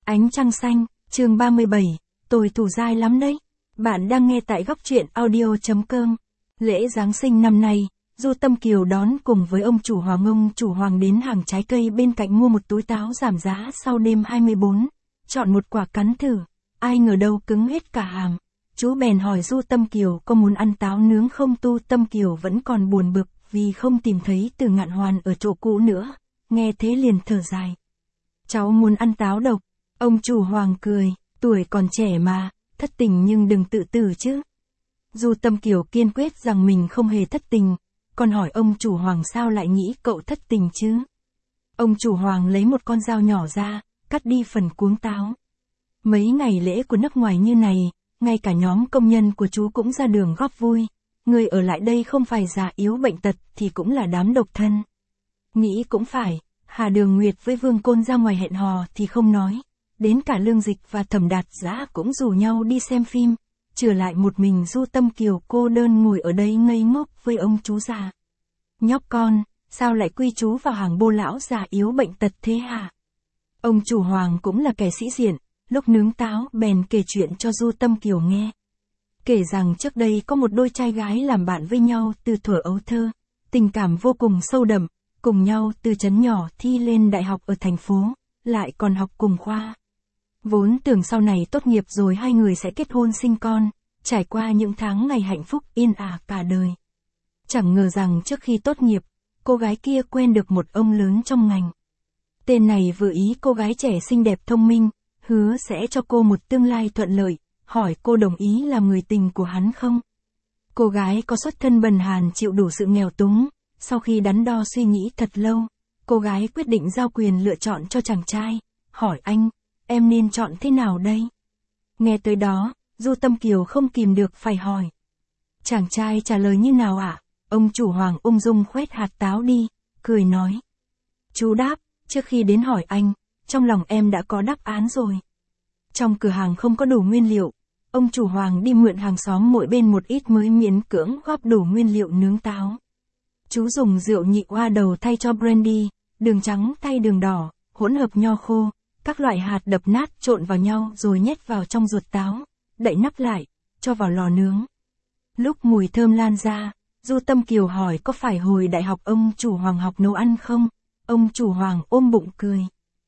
Ánh trăng xanh, chương 37, tôi thủ dai lắm đấy. Bạn đang nghe tại góc truyện audio.com. Lễ Giáng sinh năm nay, Du Tâm Kiều đón cùng với ông chủ Hoàng đến hàng trái cây bên cạnh mua một túi táo giảm giá sau đêm 24. Chọn một quả cắn thử, ai ngờ đâu cứng hết cả hàm. Chú bèn hỏi Du Tâm Kiều có muốn ăn táo nướng không. Tu Tâm Kiều vẫn còn buồn bực vì không tìm thấy Từ Ngạn Hoàn ở chỗ cũ nữa, nghe thế liền thở dài. Cháu muốn ăn táo độc. Ông chủ Hoàng cười, tuổi còn trẻ mà, thất tình nhưng đừng tự tử chứ. Du Tâm Kiều kiên quyết rằng mình không hề thất tình, còn hỏi ông chủ Hoàng sao lại nghĩ cậu thất tình chứ. Ông chủ Hoàng lấy một con dao nhỏ ra, cắt đi phần cuống táo. Mấy ngày lễ của nước ngoài như này, ngay cả nhóm công nhân của chú cũng ra đường góp vui. Người ở lại đây không phải già yếu bệnh tật thì cũng là đám độc thân. Nghĩ cũng phải, Hà Đường Nguyệt với Vương Côn ra ngoài hẹn hò thì không nói. Đến cả Lương Dịch và Thẩm Đạt Dã cũng rủ nhau đi xem phim, trừ lại một mình Du Tâm Kiều cô đơn ngồi ở đây ngây ngốc với ông chú già. Nhóc con, sao lại quy chú vào hàng bô lão già yếu bệnh tật thế hả? Ông chủ Hoàng cũng là kẻ sĩ diện, lúc nướng táo bèn kể chuyện cho Du Tâm Kiều nghe. Kể rằng trước đây có một đôi trai gái làm bạn với nhau từ thuở ấu thơ, tình cảm vô cùng sâu đậm, cùng nhau từ trấn nhỏ thi lên đại học ở thành phố, lại còn học cùng khoa. Vốn tưởng sau này tốt nghiệp rồi hai người sẽ kết hôn sinh con, trải qua những tháng ngày hạnh phúc yên ả cả đời. Chẳng ngờ rằng trước khi tốt nghiệp, cô gái kia quen được một ông lớn trong ngành. Tên này vừa ý cô gái trẻ xinh đẹp thông minh, hứa sẽ cho cô một tương lai thuận lợi, hỏi cô đồng ý làm người tình của hắn không. Cô gái có xuất thân bần hàn chịu đủ sự nghèo túng, sau khi đắn đo suy nghĩ thật lâu, cô gái quyết định giao quyền lựa chọn cho chàng trai, hỏi anh, em nên chọn thế nào đây? Nghe tới đó, Du Tâm Kiều không kìm được phải hỏi. Chàng trai trả lời như nào ạ? Ông chủ Hoàng ung dung khoét hạt táo đi, cười nói. Chú đáp, trước khi đến hỏi anh, trong lòng em đã có đáp án rồi. Trong cửa hàng không có đủ nguyên liệu, ông chủ Hoàng đi mượn hàng xóm mỗi bên một ít mới miễn cưỡng góp đủ nguyên liệu nướng táo. Chú dùng rượu nhị oa đầu thay cho brandy, đường trắng thay đường đỏ, hỗn hợp nho khô, các loại hạt đập nát trộn vào nhau rồi nhét vào trong ruột táo, đậy nắp lại, cho vào lò nướng. Lúc mùi thơm lan ra, Du Tâm Kiều hỏi có phải hồi đại học ông chủ Hoàng học nấu ăn không? Ông chủ Hoàng ôm bụng cười.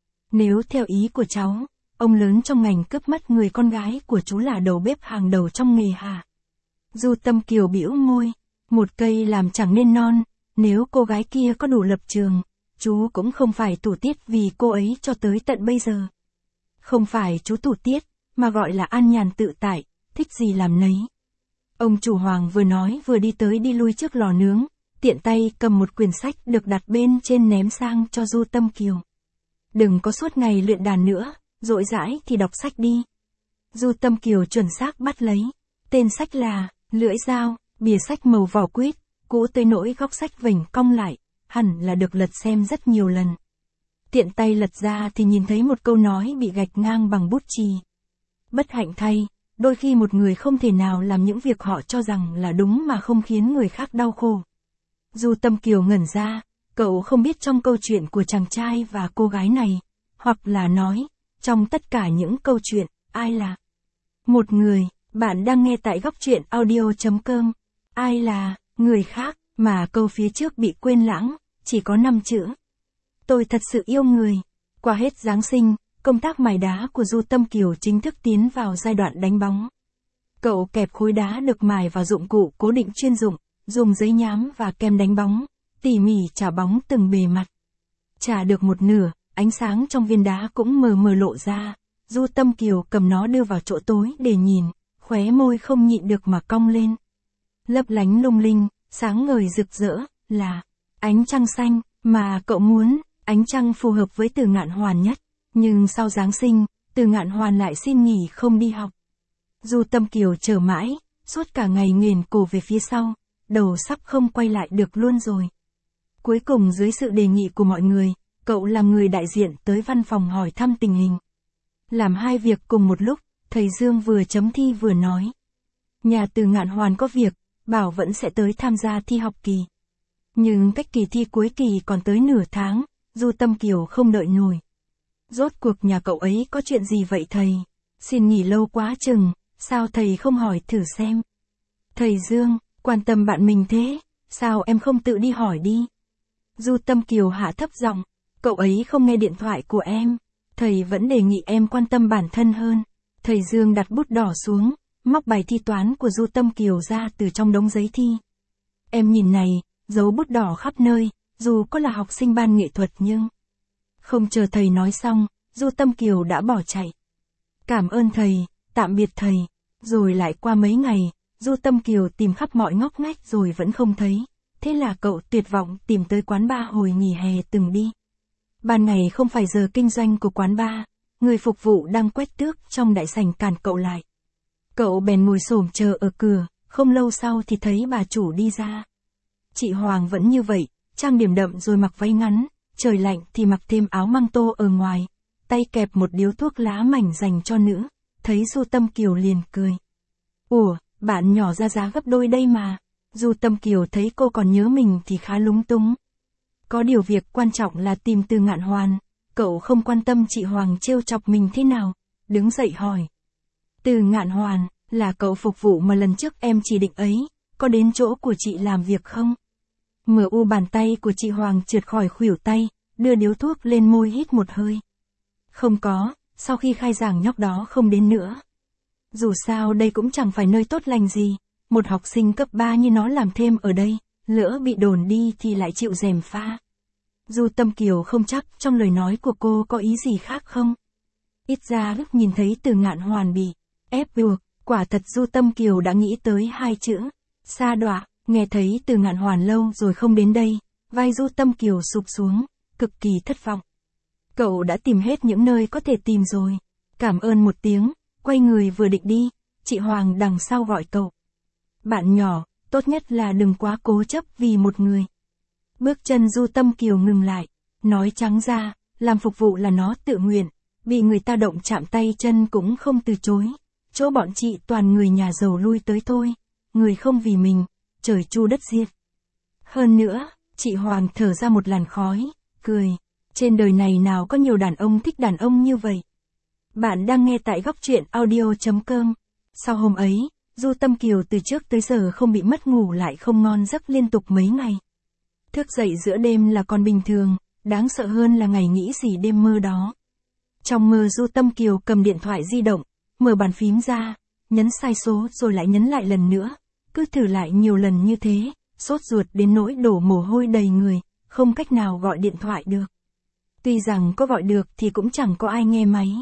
Nếu theo ý của cháu, ông lớn trong ngành cướp mất người con gái của chú là đầu bếp hàng đầu trong nghề hả? Du Tâm Kiều bĩu môi, một cây làm chẳng nên non, nếu cô gái kia có đủ lập trường, chú cũng không phải tủ tiết vì cô ấy cho tới tận bây giờ. Không phải chú tủ tiết, mà gọi là an nhàn tự tại, thích gì làm nấy. Ông chủ Hoàng vừa nói vừa đi tới đi lui trước lò nướng, tiện tay cầm một quyển sách được đặt bên trên ném sang cho Du Tâm Kiều. Đừng có suốt ngày luyện đàn nữa, rỗi rãi thì đọc sách đi. Du Tâm Kiều chuẩn xác bắt lấy. Tên sách là Lưỡi Dao, bìa sách màu vỏ quýt, cũ tới nỗi góc sách vểnh cong lại, hẳn là được lật xem rất nhiều lần. Tiện tay lật ra thì nhìn thấy một câu nói bị gạch ngang bằng bút chì. Bất hạnh thay, đôi khi một người không thể nào làm những việc họ cho rằng là đúng mà không khiến người khác đau khổ. Du Tâm Kiều ngẩn ra, cậu không biết trong câu chuyện của chàng trai và cô gái này, hoặc là nói, trong tất cả những câu chuyện, ai là một người. Bạn đang nghe tại góc truyện audio.com. Ai là người khác, mà câu phía trước bị quên lãng, chỉ có 5 chữ. Tôi thật sự yêu người. Qua hết Giáng sinh, công tác mài đá của Du Tâm Kiều chính thức tiến vào giai đoạn đánh bóng. Cậu kẹp khối đá được mài vào dụng cụ cố định chuyên dụng, dùng giấy nhám và kem đánh bóng, tỉ mỉ chà bóng từng bề mặt. Chà được một nửa, ánh sáng trong viên đá cũng mờ mờ lộ ra. Du Tâm Kiều cầm nó đưa vào chỗ tối để nhìn, khóe môi không nhịn được mà cong lên. Lấp lánh lung linh, sáng ngời rực rỡ, là ánh trăng xanh, mà cậu muốn, ánh trăng phù hợp với Từ Ngạn Hoàn nhất. Nhưng sau Giáng sinh, Từ Ngạn Hoàn lại xin nghỉ không đi học. Du Tâm Kiều chờ mãi, suốt cả ngày nghển cổ về phía sau, đầu sắp không quay lại được luôn rồi. Cuối cùng dưới sự đề nghị của mọi người, cậu làm người đại diện tới văn phòng hỏi thăm tình hình. Làm hai việc cùng một lúc, thầy Dương vừa chấm thi vừa nói. Nhà Từ Ngạn Hoàn có việc, bảo vẫn sẽ tới tham gia thi học kỳ. Nhưng cách kỳ thi cuối kỳ còn tới nửa tháng, Du Tâm Kiều không đợi nổi. Rốt cuộc nhà cậu ấy có chuyện gì vậy thầy? Xin nghỉ lâu quá chừng, sao thầy không hỏi thử xem? Thầy Dương, quan tâm bạn mình thế, sao em không tự đi hỏi đi? Du Tâm Kiều hạ thấp giọng, cậu ấy không nghe điện thoại của em, thầy vẫn đề nghị em quan tâm bản thân hơn. Thầy Dương đặt bút đỏ xuống, móc bài thi toán của Du Tâm Kiều ra từ trong đống giấy thi. Em nhìn này, dấu bút đỏ khắp nơi, dù có là học sinh ban nghệ thuật nhưng... Không chờ thầy nói xong, Du Tâm Kiều đã bỏ chạy. Cảm ơn thầy, tạm biệt thầy. Rồi lại qua mấy ngày, Du Tâm Kiều tìm khắp mọi ngóc ngách rồi vẫn không thấy. Thế là cậu tuyệt vọng tìm tới quán bar hồi nghỉ hè từng đi. Ban ngày không phải giờ kinh doanh của quán bar, người phục vụ đang quét tước trong đại sảnh cản cậu lại. Cậu bèn ngồi xổm chờ ở cửa, không lâu sau thì thấy bà chủ đi ra. Chị Hoàng vẫn như vậy, trang điểm đậm rồi mặc váy ngắn, trời lạnh thì mặc thêm áo măng tô ở ngoài, tay kẹp một điếu thuốc lá mảnh dành cho nữ, thấy Du Tâm Kiều liền cười. Ủa, bạn nhỏ ra giá gấp đôi đây mà. Du Tâm Kiều thấy cô còn nhớ mình thì khá lúng túng. Có điều việc quan trọng là tìm Từ Ngạn Hoàn, cậu không quan tâm chị Hoàng trêu chọc mình thế nào, đứng dậy hỏi. Từ Ngạn Hoàn, là cậu phục vụ mà lần trước em chỉ định ấy, có đến chỗ của chị làm việc không? Bàn tay của chị Hoàng trượt khỏi khuỷu tay, đưa điếu thuốc lên môi hít một hơi. Không có, sau khi khai giảng nhóc đó không đến nữa. Dù sao đây cũng chẳng phải nơi tốt lành gì, một học sinh cấp 3 như nó làm thêm ở đây, lỡ bị đồn đi thì lại chịu gièm pha. Du Tâm Kiều không chắc trong lời nói của cô có ý gì khác không? Ít ra lúc nhìn thấy Từ Ngạn Hoàn bị ép buộc, quả thật Du Tâm Kiều đã nghĩ tới hai chữ, sa đọa. Nghe thấy Từ Ngạn Hoàn lâu rồi không đến đây, vai Du Tâm Kiều sụp xuống, cực kỳ thất vọng. Cậu đã tìm hết những nơi có thể tìm rồi. Cảm ơn một tiếng, quay người vừa định đi, chị Hoàng đằng sau gọi cậu. Bạn nhỏ, tốt nhất là đừng quá cố chấp vì một người. Bước chân Du Tâm Kiều ngừng lại, nói trắng ra, làm phục vụ là nó tự nguyện, bị người ta động chạm tay chân cũng không từ chối. Chỗ bọn chị toàn người nhà giàu lui tới thôi, người không vì mình, trời chu đất diệt. Hơn nữa, chị Hoàng thở ra một làn khói, cười. Trên đời này nào có nhiều đàn ông thích đàn ông như vậy. Bạn đang nghe tại góc truyện audio.com. Sau hôm ấy, Du Tâm Kiều từ trước tới giờ không bị mất ngủ lại không ngon giấc liên tục mấy ngày. Thức dậy giữa đêm là còn bình thường, đáng sợ hơn là ngày nghĩ gì đêm mơ đó. Trong mơ Du Tâm Kiều cầm điện thoại di động, mở bàn phím ra, nhấn sai số rồi lại nhấn lại lần nữa. Cứ thử lại nhiều lần như thế, sốt ruột đến nỗi đổ mồ hôi đầy người, không cách nào gọi điện thoại được. Tuy rằng có gọi được thì cũng chẳng có ai nghe máy.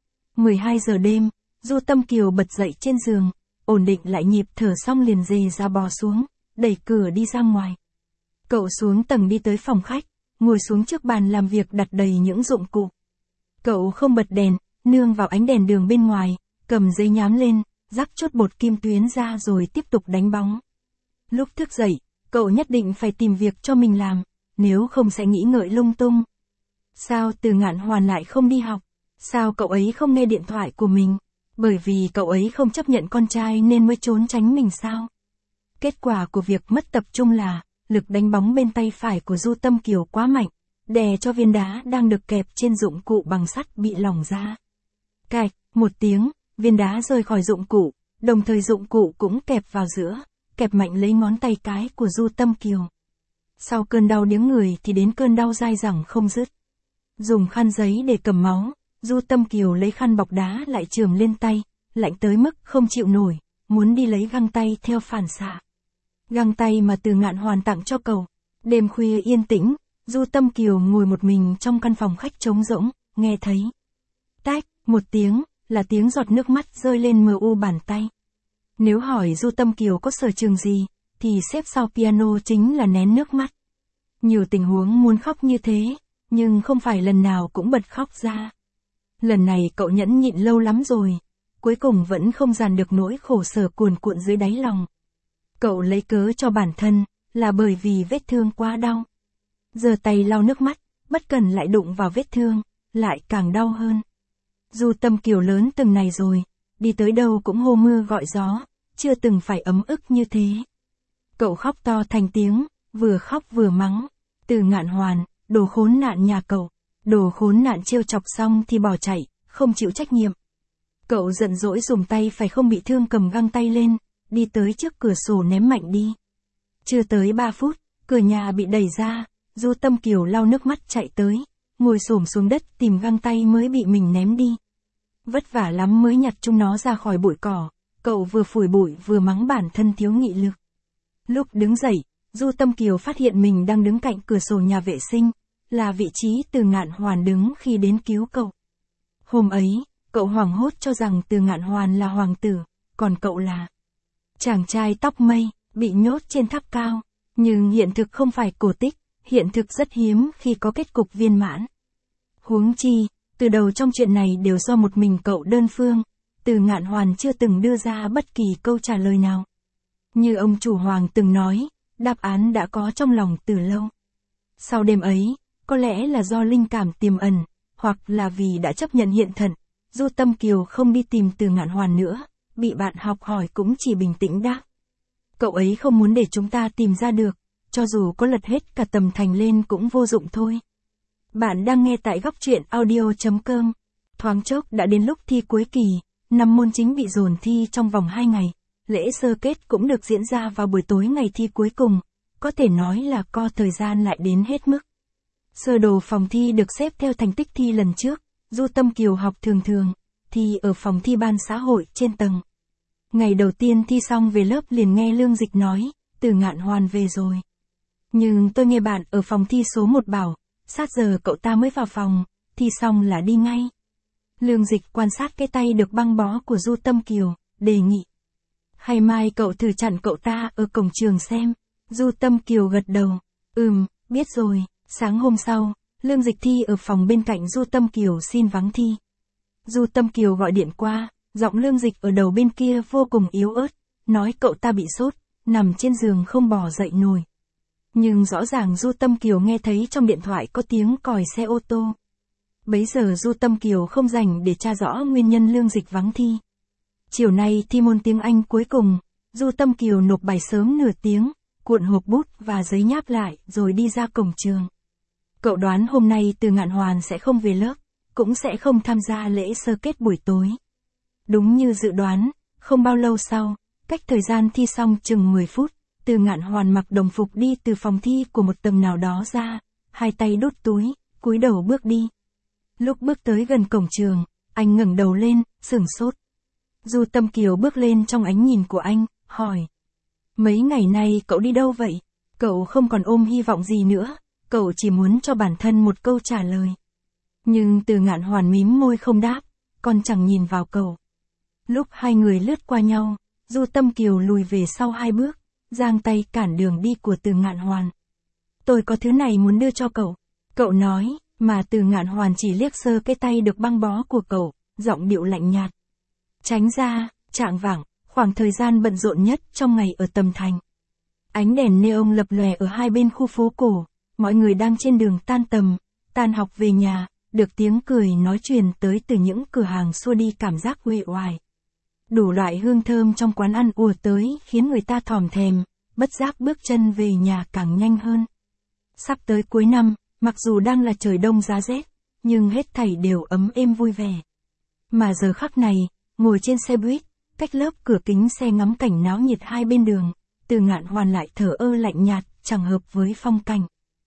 12 giờ đêm, Du Tâm Kiều bật dậy trên giường, ổn định lại nhịp thở xong liền dề ra bò xuống, đẩy cửa đi ra ngoài. Cậu xuống tầng đi tới phòng khách, ngồi xuống trước bàn làm việc đặt đầy những dụng cụ. Cậu không bật đèn, nương vào ánh đèn đường bên ngoài, cầm giấy nhám lên, rắc chốt bột kim tuyến ra rồi tiếp tục đánh bóng. Lúc thức dậy, cậu nhất định phải tìm việc cho mình làm, nếu không sẽ nghĩ ngợi lung tung. Sao Từ Ngạn Hoàn lại không đi học? Sao cậu ấy không nghe điện thoại của mình? Bởi vì cậu ấy không chấp nhận con trai nên mới trốn tránh mình sao? Kết quả của việc mất tập trung là, lực đánh bóng bên tay phải của Du Tâm Kiều quá mạnh, đè cho viên đá đang được kẹp trên dụng cụ bằng sắt bị lỏng ra. Cạch, một tiếng, viên đá rơi khỏi dụng cụ, đồng thời dụng cụ cũng kẹp vào giữa, kẹp mạnh lấy ngón tay cái của Du Tâm Kiều. Sau cơn đau điếng người thì đến cơn đau dai dẳng không dứt. Dùng khăn giấy để cầm máu, Du Tâm Kiều lấy khăn bọc đá lại chườm lên tay, lạnh tới mức không chịu nổi, muốn đi lấy găng tay theo phản xạ. Găng tay mà Từ Ngạn Hoàn tặng cho cậu. Đêm khuya yên tĩnh, Du Tâm Kiều ngồi một mình trong căn phòng khách trống rỗng, nghe thấy. Tách, một tiếng, là tiếng giọt nước mắt rơi lên bàn tay. Nếu hỏi Du Tâm Kiều có sở trường gì, thì xếp sau piano chính là nén nước mắt. Nhiều tình huống muốn khóc như thế, nhưng không phải lần nào cũng bật khóc ra. Lần này cậu nhẫn nhịn lâu lắm rồi, cuối cùng vẫn không dàn được nỗi khổ sở cuồn cuộn dưới đáy lòng. Cậu lấy cớ cho bản thân, là bởi vì vết thương quá đau. Giơ tay lau nước mắt, bất cần lại đụng vào vết thương, lại càng đau hơn. Du Tâm Kiều lớn từng này rồi, đi tới đâu cũng hô mưa gọi gió, chưa từng phải ấm ức như thế. Cậu khóc to thành tiếng, vừa khóc vừa mắng. Từ Ngạn Hoàn, đồ khốn nạn nhà cậu. Đồ khốn nạn trêu chọc xong thì bỏ chạy, không chịu trách nhiệm. Cậu giận dỗi dùng tay phải không bị thương cầm găng tay lên, đi tới trước cửa sổ ném mạnh đi. Chưa tới 3 phút, cửa nhà bị đẩy ra, Du Tâm Kiều lau nước mắt chạy tới, ngồi xổm xuống đất tìm găng tay mới bị mình ném đi. Vất vả lắm mới nhặt chúng nó ra khỏi bụi cỏ, cậu vừa phủi bụi vừa mắng bản thân thiếu nghị lực. Lúc đứng dậy, Du Tâm Kiều phát hiện mình đang đứng cạnh cửa sổ nhà vệ sinh, là vị trí Từ Ngạn Hoàn đứng khi đến cứu cậu. Hôm ấy, cậu hoảng hốt cho rằng Từ Ngạn Hoàn là hoàng tử, còn cậu là chàng trai tóc mây, bị nhốt trên tháp cao. Nhưng hiện thực không phải cổ tích, hiện thực rất hiếm khi có kết cục viên mãn. Huống chi, từ đầu trong chuyện này đều do một mình cậu đơn phương, Từ Ngạn Hoàn chưa từng đưa ra bất kỳ câu trả lời nào. Như ông chủ hoàng từng nói, đáp án đã có trong lòng từ lâu. Sau đêm ấy, có lẽ là do linh cảm tiềm ẩn, hoặc là vì đã chấp nhận hiện thật, Du Tâm Kiều không đi tìm Từ Ngạn Hoàn nữa, bị bạn học hỏi cũng chỉ bình tĩnh đáp. Cậu ấy không muốn để chúng ta tìm ra được, cho dù có lật hết cả tầm thành lên cũng vô dụng thôi. Bạn đang nghe tại góc truyện audio.com. Thoáng chốc đã đến lúc thi cuối kỳ, 5 môn chính bị dồn thi trong vòng 2 ngày. Lễ sơ kết cũng được diễn ra vào buổi tối ngày thi cuối cùng, có thể nói là co thời gian lại đến hết mức. Sơ đồ phòng thi được xếp theo thành tích thi lần trước, Du Tâm Kiều học thường thường, thi ở phòng thi ban xã hội trên tầng. Ngày đầu tiên thi xong về lớp liền nghe Lương Dịch nói, Từ Ngạn Hoàn về rồi. Nhưng tôi nghe bạn ở phòng thi số 1 bảo, sát giờ cậu ta mới vào phòng, thi xong là đi ngay. Lương Dịch quan sát cái tay được băng bó của Du Tâm Kiều, đề nghị. Hay mai cậu thử chặn cậu ta ở cổng trường xem. Du Tâm Kiều gật đầu, biết rồi. Sáng hôm sau, Lương Dịch thi ở phòng bên cạnh Du Tâm Kiều xin vắng thi. Du Tâm Kiều gọi điện qua, giọng Lương Dịch ở đầu bên kia vô cùng yếu ớt, nói cậu ta bị sốt, nằm trên giường không bò dậy nổi. Nhưng rõ ràng Du Tâm Kiều nghe thấy trong điện thoại có tiếng còi xe ô tô. Bấy giờ Du Tâm Kiều không rảnh để tra rõ nguyên nhân Lương Dịch vắng thi. Chiều nay thi môn tiếng Anh cuối cùng, Du Tâm Kiều nộp bài sớm nửa tiếng, cuộn hộp bút và giấy nháp lại rồi đi ra cổng trường. Cậu đoán hôm nay Từ Ngạn Hoàn sẽ không về lớp, cũng sẽ không tham gia lễ sơ kết buổi tối. Đúng như dự đoán, không bao lâu sau, cách thời gian thi xong chừng 10 phút, Từ Ngạn Hoàn mặc đồng phục đi từ phòng thi của một tầng nào đó ra, hai tay đút túi, cúi đầu bước đi. Lúc bước tới gần cổng trường, anh ngẩng đầu lên, sửng sốt. Du Tâm Kiều bước lên trong ánh nhìn của anh, hỏi. Mấy ngày nay cậu đi đâu vậy? Cậu không còn ôm hy vọng gì nữa, cậu chỉ muốn cho bản thân một câu trả lời. Nhưng Từ Ngạn Hoàn mím môi không đáp, còn chẳng nhìn vào cậu. Lúc hai người lướt qua nhau, Du Tâm Kiều lùi về sau 2 bước, giang tay cản đường đi của Từ Ngạn Hoàn. Tôi có thứ này muốn đưa cho cậu. Cậu nói, mà Từ Ngạn Hoàn chỉ liếc sơ cái tay được băng bó của cậu, giọng điệu lạnh nhạt. Tránh ra, chạng vạng, khoảng thời gian bận rộn nhất trong ngày ở Tầm Thành. Ánh đèn neon lập lòe ở hai bên khu phố cổ, mọi người đang trên đường tan tầm, tan học về nhà, được tiếng cười nói truyền tới từ những cửa hàng xua đi cảm giác uể oải. Đủ loại hương thơm trong quán ăn ùa tới khiến người ta thòm thèm, bất giác bước chân về nhà càng nhanh hơn. Sắp tới cuối năm, mặc dù đang là trời đông giá rét, nhưng hết thảy đều ấm êm vui vẻ. Mà giờ khắc này, ngồi trên xe buýt, cách lớp cửa kính xe ngắm cảnh náo nhiệt hai bên đường, Từ Ngạn Hoàn lại thở ơ lạnh nhạt, chẳng hợp với phong cảnh.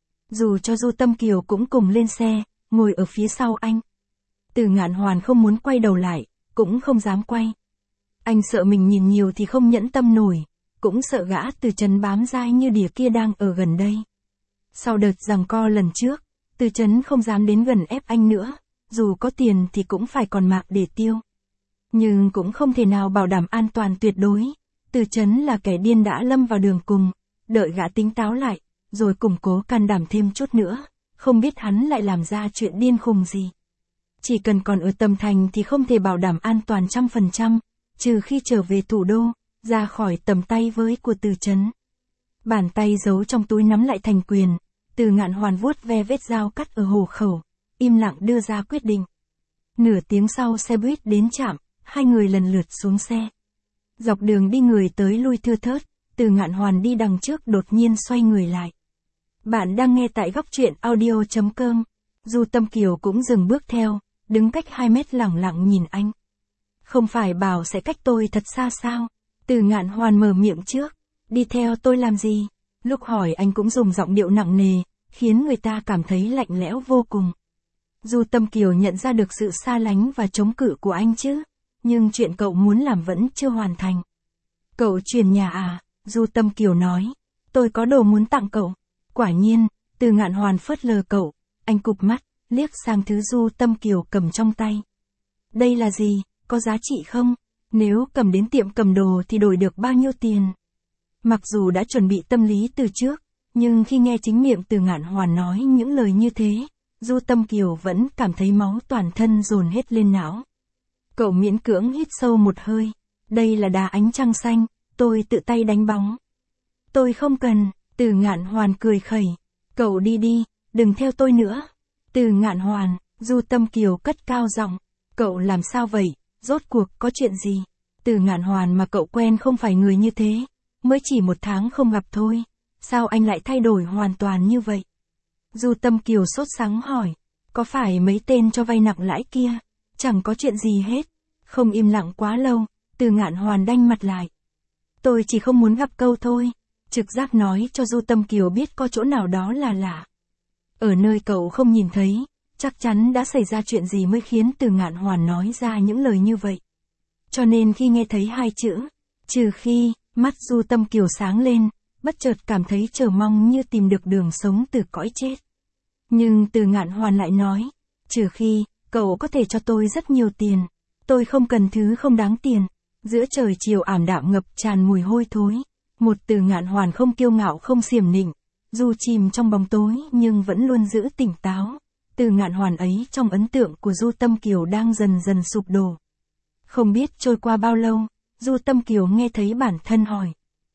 Dù cho Du Tâm Kiều cũng cùng lên xe, ngồi ở phía sau anh. Từ Ngạn Hoàn không muốn quay đầu lại, cũng không dám quay. Anh sợ mình nhìn nhiều thì không nhẫn tâm nổi, cũng sợ gã Từ Trấn bám dai như đỉa kia đang ở gần đây. Sau đợt giằng co lần trước, Từ Trấn không dám đến gần ép anh nữa, dù có tiền thì cũng phải còn mạng để tiêu. Nhưng cũng không thể nào bảo đảm an toàn tuyệt đối. Từ Trấn là kẻ điên đã lâm vào đường cùng, đợi gã tính táo lại, rồi củng cố can đảm thêm chút nữa, không biết hắn lại làm ra chuyện điên khùng gì. Chỉ cần còn ở Tầm Thành thì không thể bảo đảm an toàn 100%, trừ khi trở về thủ đô, ra khỏi tầm tay với của Từ Trấn. Bàn tay giấu trong túi nắm lại thành quyền, Từ Ngạn Hoàn vuốt ve vết dao cắt ở hổ khẩu, im lặng đưa ra quyết định. Nửa tiếng sau xe buýt đến trạm, hai người lần lượt xuống xe. Dọc đường đi người tới lui thưa thớt, Từ Ngạn Hoàn đi đằng trước đột nhiên xoay người lại. Bạn đang nghe tại góc truyện audio.com. Du Tâm Kiều cũng dừng bước theo, đứng cách 2 mét lẳng lặng nhìn anh. Không phải bảo sẽ cách tôi thật xa sao? Từ Ngạn Hoàn mở miệng trước. Đi theo tôi làm gì? Lúc hỏi anh cũng dùng giọng điệu nặng nề, khiến người ta cảm thấy lạnh lẽo vô cùng. Du Tâm Kiều nhận ra được sự xa lánh và chống cự của anh chứ, nhưng chuyện cậu muốn làm vẫn chưa hoàn thành. Cậu chuyển nhà à? Du Tâm Kiều nói. Tôi có đồ muốn tặng cậu. Quả nhiên, Từ Ngạn Hoàn phớt lờ cậu, anh cụp mắt, liếc sang thứ Du Tâm Kiều cầm trong tay. Đây là gì, có giá trị không? Nếu cầm đến tiệm cầm đồ thì đổi được bao nhiêu tiền? Mặc dù đã chuẩn bị tâm lý từ trước, nhưng khi nghe chính miệng Từ Ngạn Hoàn nói những lời như thế, Du Tâm Kiều vẫn cảm thấy máu toàn thân dồn hết lên não. Cậu miễn cưỡng hít sâu một hơi. Đây là đá ánh trăng xanh, tôi tự tay đánh bóng. Tôi không cần, Từ Ngạn Hoàn cười khẩy. Cậu đi đi, đừng theo tôi nữa. Từ Ngạn Hoàn, Du Tâm Kiều cất cao giọng. Cậu làm sao vậy, rốt cuộc có chuyện gì? Từ Ngạn Hoàn mà cậu quen không phải người như thế. Mới chỉ 1 tháng không gặp thôi. Sao anh lại thay đổi hoàn toàn như vậy? Du Tâm Kiều sốt sắng hỏi. Có phải mấy tên cho vay nặng lãi kia? Chẳng có chuyện gì hết. Không im lặng quá lâu, Từ Ngạn Hoàn đanh mặt lại. Tôi chỉ không muốn gặp câu thôi. Trực giác nói cho Du Tâm Kiều biết có chỗ nào đó là lạ. Ở nơi cậu không nhìn thấy, chắc chắn đã xảy ra chuyện gì mới khiến Từ Ngạn Hoàn nói ra những lời như vậy. Cho nên khi nghe thấy 2 chữ, trừ khi, mắt Du Tâm Kiều sáng lên, bất chợt cảm thấy chờ mong như tìm được đường sống từ cõi chết. Nhưng Từ Ngạn Hoàn lại nói, trừ khi, cậu có thể cho tôi rất nhiều tiền. Tôi không cần thứ không đáng tiền. Giữa trời chiều ảm đạm ngập tràn mùi hôi thối. Một Từ Ngạn Hoàn không kiêu ngạo không xiểm nịnh. Dù chìm trong bóng tối nhưng vẫn luôn giữ tỉnh táo. Từ Ngạn Hoàn ấy trong ấn tượng của Du Tâm Kiều đang dần dần sụp đổ. Không biết trôi qua bao lâu, Du Tâm Kiều nghe thấy bản thân hỏi.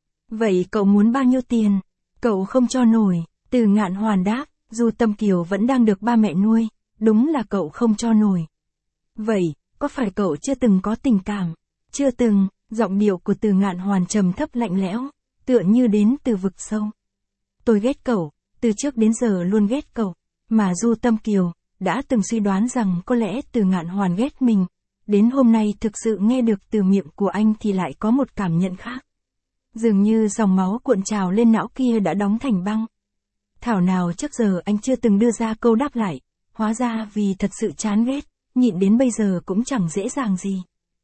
Vậy cậu muốn bao nhiêu tiền? Cậu không cho nổi. Từ Ngạn Hoàn đáp, Du Tâm Kiều vẫn đang được ba mẹ nuôi. Đúng là cậu không cho nổi. Vậy, có phải cậu chưa từng có tình cảm? Chưa từng, giọng điệu của Từ Ngạn Hoàn trầm thấp lạnh lẽo, tựa như đến từ vực sâu. Tôi ghét cậu, từ trước đến giờ luôn ghét cậu. Mà Du Tâm Kiều đã từng suy đoán rằng có lẽ Từ Ngạn Hoàn ghét mình. Đến hôm nay thực sự nghe được từ miệng của anh thì lại có một cảm nhận khác. Dường như dòng máu cuộn trào lên não kia đã đóng thành băng. Thảo nào trước giờ anh chưa từng đưa ra câu đáp lại. Hóa ra vì thật sự chán ghét, nhịn đến bây giờ cũng chẳng dễ dàng gì.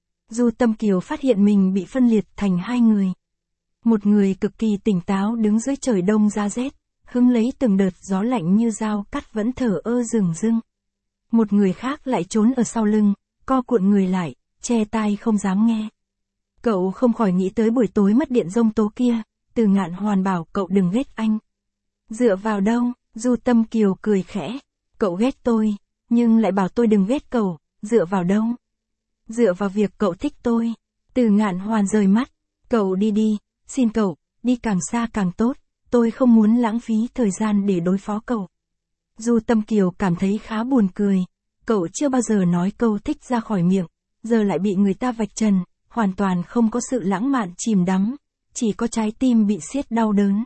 Du Tâm Kiều phát hiện mình bị phân liệt thành 2 người. Một người cực kỳ tỉnh táo đứng dưới trời đông giá rét, hứng lấy từng đợt gió lạnh như dao cắt vẫn thở ơ rừng rưng. Một người khác lại trốn ở sau lưng, co cuộn người lại, che tai không dám nghe. Cậu không khỏi nghĩ tới buổi tối mất điện giông tố kia, Từ Ngạn Hoàn bảo cậu đừng ghét anh. Dựa vào đâu? Du Tâm Kiều cười khẽ. Cậu ghét tôi, nhưng lại bảo tôi đừng ghét cậu, dựa vào đâu? Dựa vào việc cậu thích tôi. Từ Ngạn Hoàn rời mắt. Cậu đi đi, xin cậu, đi càng xa càng tốt, tôi không muốn lãng phí thời gian để đối phó cậu. Du Tâm Kiều cảm thấy khá buồn cười. Cậu chưa bao giờ nói câu thích ra khỏi miệng, giờ lại bị người ta vạch trần, hoàn toàn không có sự lãng mạn chìm đắm, chỉ có trái tim bị siết đau đớn.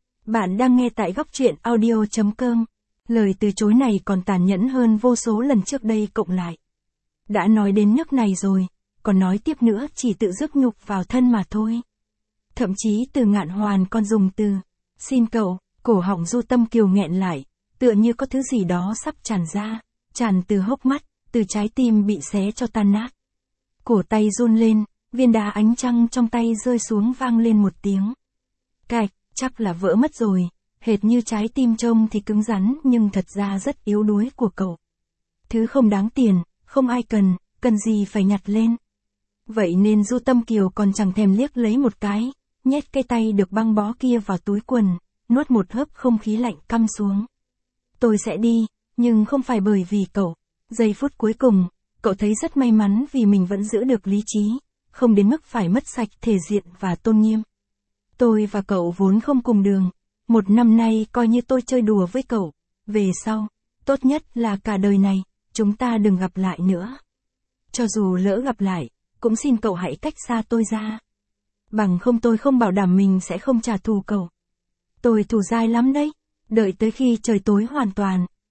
Bạn đang nghe tại góc truyện audio.com. Lời từ chối này còn tàn nhẫn hơn vô số lần trước đây cộng lại. Đã nói đến nước này rồi, còn nói tiếp nữa chỉ tự rước nhục vào thân mà thôi. Thậm chí Từ Ngạn Hoàn còn dùng từ, xin cậu, cổ họng Du Tâm Kiều nghẹn lại, tựa như có thứ gì đó sắp tràn ra, tràn từ hốc mắt, từ trái tim bị xé cho tan nát. Cổ tay run lên, viên đá ánh trăng trong tay rơi xuống vang lên một tiếng. Cạch, chắc là vỡ mất rồi, hệt như trái tim trông thì cứng rắn nhưng thật ra rất yếu đuối của cậu. Thứ không đáng tiền, không ai cần gì phải nhặt lên. Vậy nên Du Tâm Kiều còn chẳng thèm liếc lấy một cái, nhét cái tay được băng bó kia vào túi quần, nuốt một hớp không khí lạnh căm xuống. Tôi sẽ đi, nhưng không phải bởi vì cậu. Giây phút cuối cùng, cậu thấy rất may mắn vì mình vẫn giữ được lý trí, không đến mức phải mất sạch thể diện và tôn nghiêm. Tôi và cậu vốn không cùng đường. 1 năm nay coi như tôi chơi đùa với cậu. Về sau, tốt nhất là cả đời này, chúng ta đừng gặp lại nữa. Cho dù lỡ gặp lại, cũng xin cậu hãy cách xa tôi ra. Bằng không tôi không bảo đảm mình sẽ không trả thù cậu. Tôi thù dai lắm đấy. Đợi tới khi trời tối hoàn toàn,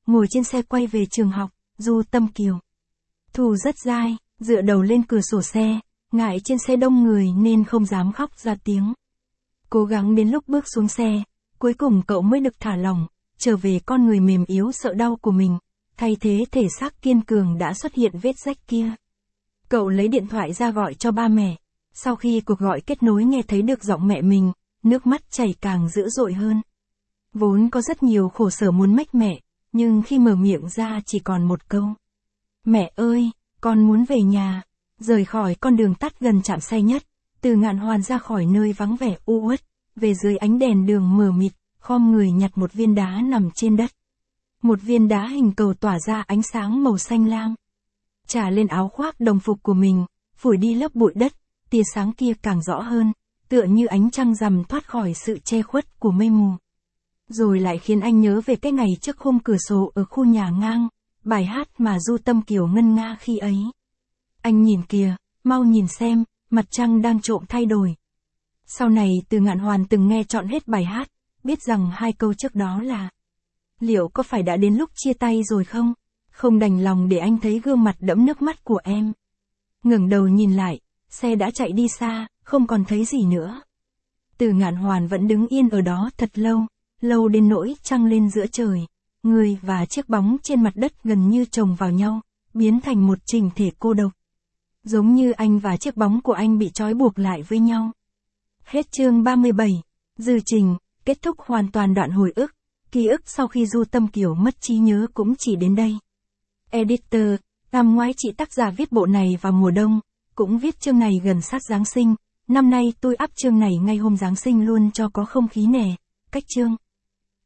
ngồi trên xe quay về trường học, Du Tâm Kiều. Thu rất dai, dựa đầu lên cửa sổ xe, ngại trên xe đông người nên không dám khóc ra tiếng. Cố gắng đến lúc bước xuống xe, cuối cùng cậu mới được thả lỏng, trở về con người mềm yếu sợ đau của mình, thay thế thể xác kiên cường đã xuất hiện vết rách kia. Cậu lấy điện thoại ra gọi cho ba mẹ, sau khi cuộc gọi kết nối nghe thấy được giọng mẹ mình, nước mắt chảy càng dữ dội hơn. Vốn có rất nhiều khổ sở muốn mách mẹ, nhưng khi mở miệng ra chỉ còn một câu. Mẹ ơi, con muốn về nhà. Rời khỏi con đường tắt gần trạm xe nhất, Từ Ngạn Hoàn ra khỏi nơi vắng vẻ u uất, về dưới ánh đèn đường mờ mịt, khom người nhặt một viên đá nằm trên đất. Một viên đá hình cầu tỏa ra ánh sáng màu xanh lam. Trả lên áo khoác đồng phục của mình, phủi đi lớp bụi đất, tia sáng kia càng rõ hơn, tựa như ánh trăng rằm thoát khỏi sự che khuất của mây mù. Rồi lại khiến anh nhớ về cái ngày trước khung cửa sổ ở khu nhà ngang, bài hát mà Du Tâm Kiều ngân nga khi ấy. Anh nhìn kìa, mau nhìn xem, mặt trăng đang trộm thay đổi. Sau này Từ Ngạn Hoàn từng nghe trọn hết bài hát, biết rằng hai câu trước đó là: liệu có phải đã đến lúc chia tay rồi không? Không đành lòng để anh thấy gương mặt đẫm nước mắt của em. Ngẩng đầu nhìn lại, xe đã chạy đi xa, không còn thấy gì nữa. Từ Ngạn Hoàn vẫn đứng yên ở đó thật lâu, lâu đến nỗi trăng lên giữa trời, người và chiếc bóng trên mặt đất gần như chồng vào nhau, biến thành một chỉnh thể cô độc. Giống như anh và chiếc bóng của anh bị trói buộc lại với nhau. Hết chương 37. Dư trình, kết thúc hoàn toàn đoạn hồi ức. Ký ức sau khi Du Tâm Kiều mất trí nhớ cũng chỉ đến đây. Editor, năm ngoái chị tác giả viết bộ này vào mùa đông, cũng viết chương này gần sát Giáng sinh. Năm nay tôi up chương này ngay hôm Giáng sinh luôn cho có không khí nè. Cách chương.